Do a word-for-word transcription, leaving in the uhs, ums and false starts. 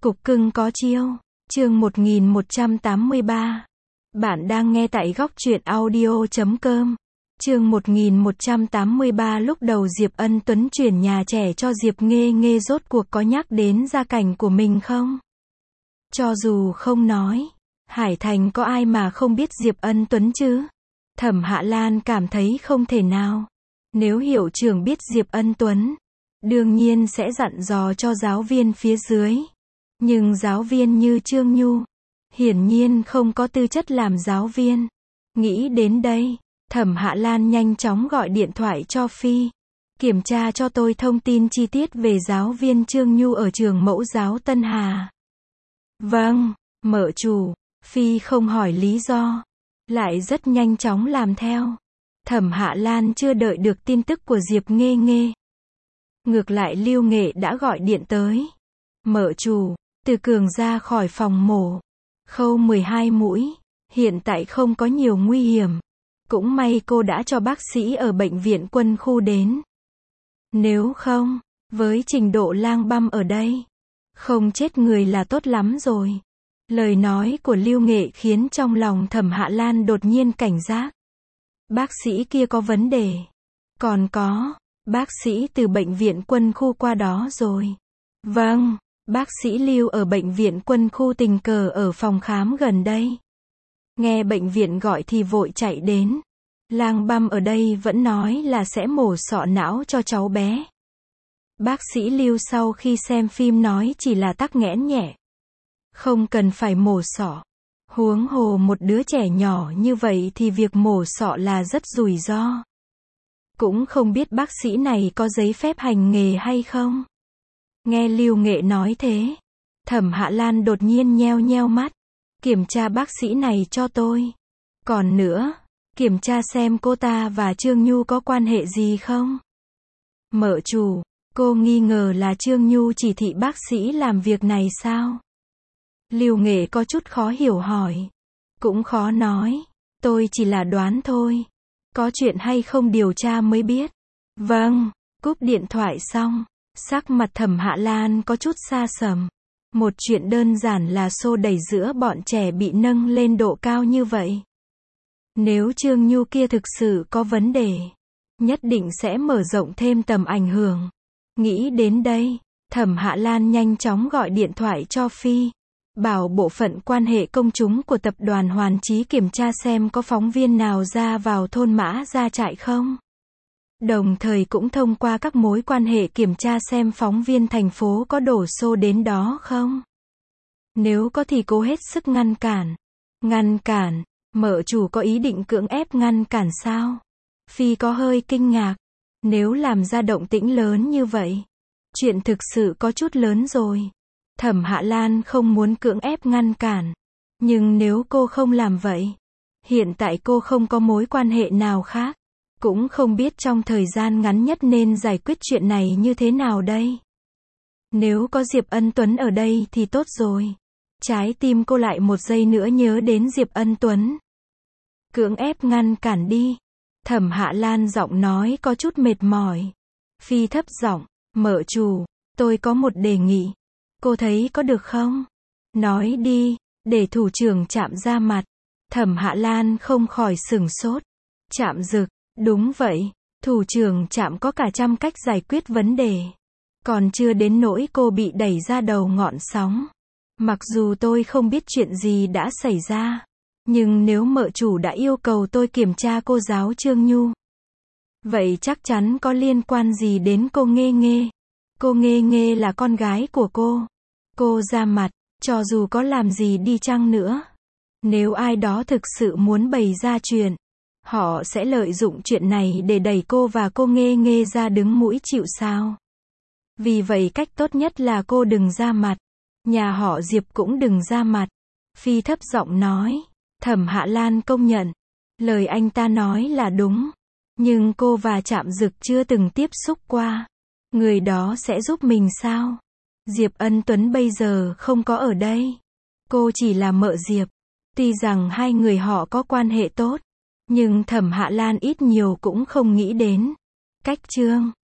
Cục cưng có chiêu. Chương một nghìn một trăm tám mươi ba. Bạn đang nghe tại góc truyện audio chấm com. Chương một nghìn một trăm tám mươi ba. Lúc đầu Diệp Ân Tuấn chuyển nhà trẻ cho Diệp Nghê Nghê rốt cuộc có nhắc đến gia cảnh của mình không? Cho dù không nói, Hải Thành có ai mà không biết Diệp Ân Tuấn chứ? Thẩm Hạ Lan cảm thấy không thể nào. Nếu hiệu trưởng biết Diệp Ân Tuấn, đương nhiên sẽ dặn dò cho giáo viên phía dưới. Nhưng giáo viên như Trương Nhu, hiển nhiên không có tư chất làm giáo viên. Nghĩ đến đây, Thẩm Hạ Lan nhanh chóng gọi điện thoại cho Phi. Kiểm tra cho tôi thông tin chi tiết về giáo viên Trương Nhu ở trường mẫu giáo Tân Hà. Vâng, mợ chủ. Phi không hỏi lý do, lại rất nhanh chóng làm theo. Thẩm Hạ Lan chưa đợi được tin tức của Diệp Nghê Nghê. Ngược lại Lưu Nghệ đã gọi điện tới. Mợ chủ, Từ Cường ra khỏi phòng mổ. Khâu mười hai mũi. Hiện tại không có nhiều nguy hiểm. Cũng may cô đã cho bác sĩ ở bệnh viện quân khu đến. Nếu không, với trình độ lang băm ở đây, không chết người là tốt lắm rồi. Lời nói của Lưu Nghệ khiến trong lòng Thẩm Hạ Lan đột nhiên cảnh giác. Bác sĩ kia có vấn đề. Còn có, bác sĩ từ bệnh viện quân khu qua đó rồi. Vâng, bác sĩ Lưu ở bệnh viện quân khu tình cờ ở phòng khám gần đây. Nghe bệnh viện gọi thì vội chạy đến. Lang băm ở đây vẫn nói là sẽ mổ sọ não cho cháu bé. Bác sĩ Lưu sau khi xem phim nói chỉ là tắc nghẽn nhẹ. Không cần phải mổ sọ. Huống hồ một đứa trẻ nhỏ như vậy thì việc mổ sọ là rất rủi ro. Cũng không biết bác sĩ này có giấy phép hành nghề hay không. Nghe Lưu Nghệ nói thế, Thẩm Hạ Lan đột nhiên nheo nheo mắt. Kiểm tra bác sĩ này cho tôi. Còn nữa, kiểm tra xem cô ta và Trương Nhu có quan hệ gì không. Mợ chủ, cô nghi ngờ là Trương Nhu chỉ thị bác sĩ làm việc này sao? Lưu Nghệ có chút khó hiểu hỏi. Cũng khó nói. Tôi chỉ là đoán thôi. Có chuyện hay không điều tra mới biết. Vâng, cúp điện thoại xong. Sắc mặt Thẩm Hạ Lan có chút xa sầm. Một chuyện đơn giản là xô đẩy giữa bọn trẻ bị nâng lên độ cao như vậy. Nếu Trương Nhu kia thực sự có vấn đề, nhất định sẽ mở rộng thêm tầm ảnh hưởng. Nghĩ đến đây, Thẩm Hạ Lan nhanh chóng gọi điện thoại cho Phi. Bảo bộ phận quan hệ công chúng của tập đoàn Hoàn Chí kiểm tra xem có phóng viên nào ra vào thôn Mã Gia Trại không. Đồng thời cũng thông qua các mối quan hệ kiểm tra xem phóng viên thành phố có đổ xô đến đó không. Nếu có thì cố hết sức ngăn cản. Ngăn cản? Mợ chủ có ý định cưỡng ép ngăn cản sao? Phi có hơi kinh ngạc. Nếu làm ra động tĩnh lớn như vậy, chuyện thực sự có chút lớn rồi. Thẩm Hạ Lan không muốn cưỡng ép ngăn cản. Nhưng nếu cô không làm vậy, hiện tại cô không có mối quan hệ nào khác. Cũng không biết trong thời gian ngắn nhất nên giải quyết chuyện này như thế nào đây. Nếu có Diệp Ân Tuấn ở đây thì tốt rồi. Trái tim cô lại một giây nữa nhớ đến Diệp Ân Tuấn. Cưỡng ép ngăn cản đi. Thẩm Hạ Lan giọng nói có chút mệt mỏi. Phi thấp giọng, mợ chủ, tôi có một đề nghị. Cô thấy có được không? Nói đi, để thủ trưởng Trạm ra mặt. Thẩm Hạ Lan không khỏi sửng sốt. Trạm Dực, đúng vậy, thủ trưởng Trạm có cả trăm cách giải quyết vấn đề. Còn chưa đến nỗi cô bị đẩy ra đầu ngọn sóng. Mặc dù tôi không biết chuyện gì đã xảy ra, nhưng nếu mợ chủ đã yêu cầu tôi kiểm tra cô giáo Trương Nhu, vậy chắc chắn có liên quan gì đến cô Nghê Nghê. Cô Nghê Nghê là con gái của cô. Cô ra mặt, cho dù có làm gì đi chăng nữa. Nếu ai đó thực sự muốn bày ra chuyện, họ sẽ lợi dụng chuyện này để đẩy cô và cô Nghê Nghê ra đứng mũi chịu sào. Vì vậy cách tốt nhất là cô đừng ra mặt. Nhà họ Diệp cũng đừng ra mặt. Phi thấp giọng nói. Thẩm Hạ Lan công nhận. Lời anh ta nói là đúng. Nhưng cô và Trạm Dực chưa từng tiếp xúc qua. Người đó sẽ giúp mình sao? Diệp Ân Tuấn bây giờ không có ở đây. Cô chỉ là mợ Diệp. Tuy rằng hai người họ có quan hệ tốt, nhưng Thẩm Hạ Lan ít nhiều cũng không nghĩ đến cách Trương